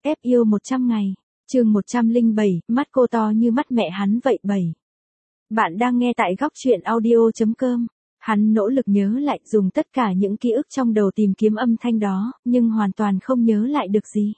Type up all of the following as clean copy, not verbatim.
Ép yêu 100 ngày. Chương 107, mắt cô to như mắt mẹ hắn vậy 7. Bạn đang nghe tại góc truyện audio.com. Hắn nỗ lực nhớ lại, dùng tất cả những ký ức trong đầu tìm kiếm âm thanh đó, nhưng hoàn toàn không nhớ lại được gì.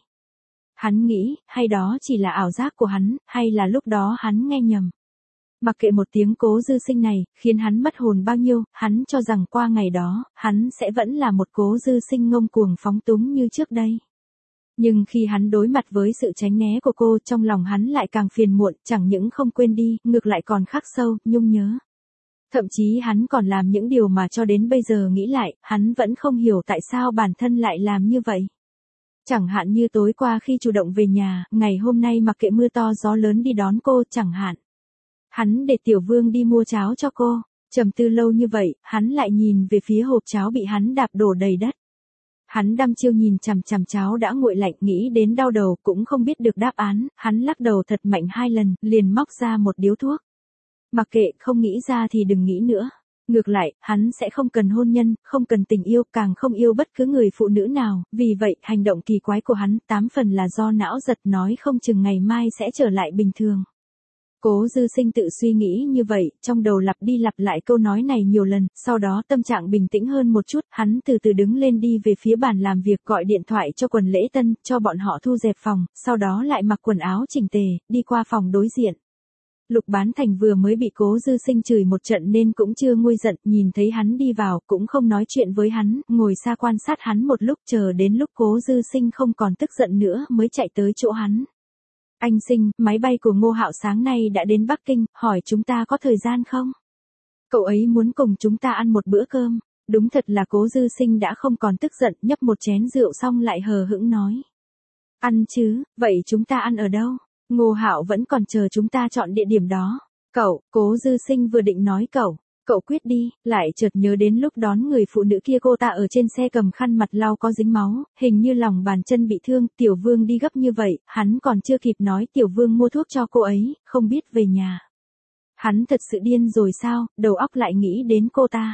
Hắn nghĩ, hay đó chỉ là ảo giác của hắn, hay là lúc đó hắn nghe nhầm. Mặc kệ một tiếng Cố Dư Sinh này, khiến hắn mất hồn bao nhiêu, hắn cho rằng qua ngày đó, hắn sẽ vẫn là một Cố Dư Sinh ngông cuồng phóng túng như trước đây. Nhưng khi hắn đối mặt với sự tránh né của cô, trong lòng hắn lại càng phiền muộn, chẳng những không quên đi, ngược lại còn khắc sâu, nhung nhớ. Thậm chí hắn còn làm những điều mà cho đến bây giờ nghĩ lại, hắn vẫn không hiểu tại sao bản thân lại làm như vậy. Chẳng hạn như tối qua khi chủ động về nhà, ngày hôm nay mặc kệ mưa to gió lớn đi đón cô, chẳng hạn. Hắn để Tiểu Vương đi mua cháo cho cô, trầm tư lâu như vậy, hắn lại nhìn về phía hộp cháo bị hắn đạp đổ đầy đất. Hắn đăm chiêu nhìn chằm chằm cháo đã nguội lạnh, nghĩ đến đau đầu, cũng không biết được đáp án, hắn lắc đầu thật mạnh 2 lần, liền móc ra một điếu thuốc. Mặc kệ, không nghĩ ra thì đừng nghĩ nữa. Ngược lại, hắn sẽ không cần hôn nhân, không cần tình yêu, càng không yêu bất cứ người phụ nữ nào, vì vậy, hành động kỳ quái của hắn, 8 phần là do não giật, nói không chừng ngày mai sẽ trở lại bình thường. Cố Dư Sinh tự suy nghĩ như vậy, trong đầu lặp đi lặp lại câu nói này nhiều lần, sau đó tâm trạng bình tĩnh hơn một chút, hắn từ từ đứng lên đi về phía bàn làm việc, gọi điện thoại cho quần lễ tân, cho bọn họ thu dẹp phòng, sau đó lại mặc quần áo chỉnh tề, đi qua phòng đối diện. Lục Bán Thành vừa mới bị Cố Dư Sinh chửi một trận nên cũng chưa nguôi giận, nhìn thấy hắn đi vào, cũng không nói chuyện với hắn, ngồi xa quan sát hắn một lúc, chờ đến lúc Cố Dư Sinh không còn tức giận nữa mới chạy tới chỗ hắn. Anh Sinh, máy bay của Ngô Hạo sáng nay đã đến Bắc Kinh, hỏi chúng ta có thời gian không? Cậu ấy muốn cùng chúng ta ăn một bữa cơm. Đúng thật là Cố Dư Sinh đã không còn tức giận, nhấp một chén rượu xong lại hờ hững nói. Ăn chứ, vậy chúng ta ăn ở đâu? Ngô Hạo vẫn còn chờ chúng ta chọn địa điểm đó. Cố Dư Sinh vừa định nói cậu quyết đi, lại chợt nhớ đến lúc đón người phụ nữ kia cô ta ở trên xe cầm khăn mặt lau có dính máu, hình như lòng bàn chân bị thương, Tiểu Vương đi gấp như vậy, hắn còn chưa kịp nói Tiểu Vương mua thuốc cho cô ấy, không biết về nhà. Hắn thật sự điên rồi sao, đầu óc lại nghĩ đến cô ta.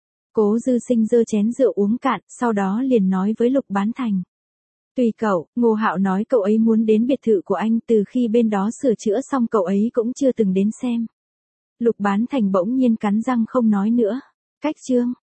Cố Dư Sinh giơ chén rượu uống cạn, sau đó liền nói với Lục Bán Thành. Tùy cậu, Ngô Hạo nói cậu ấy muốn đến biệt thự của anh, từ khi bên đó sửa chữa xong cậu ấy cũng chưa từng đến xem. Lục Bán Thành bỗng nhiên cắn răng không nói nữa. Cách chương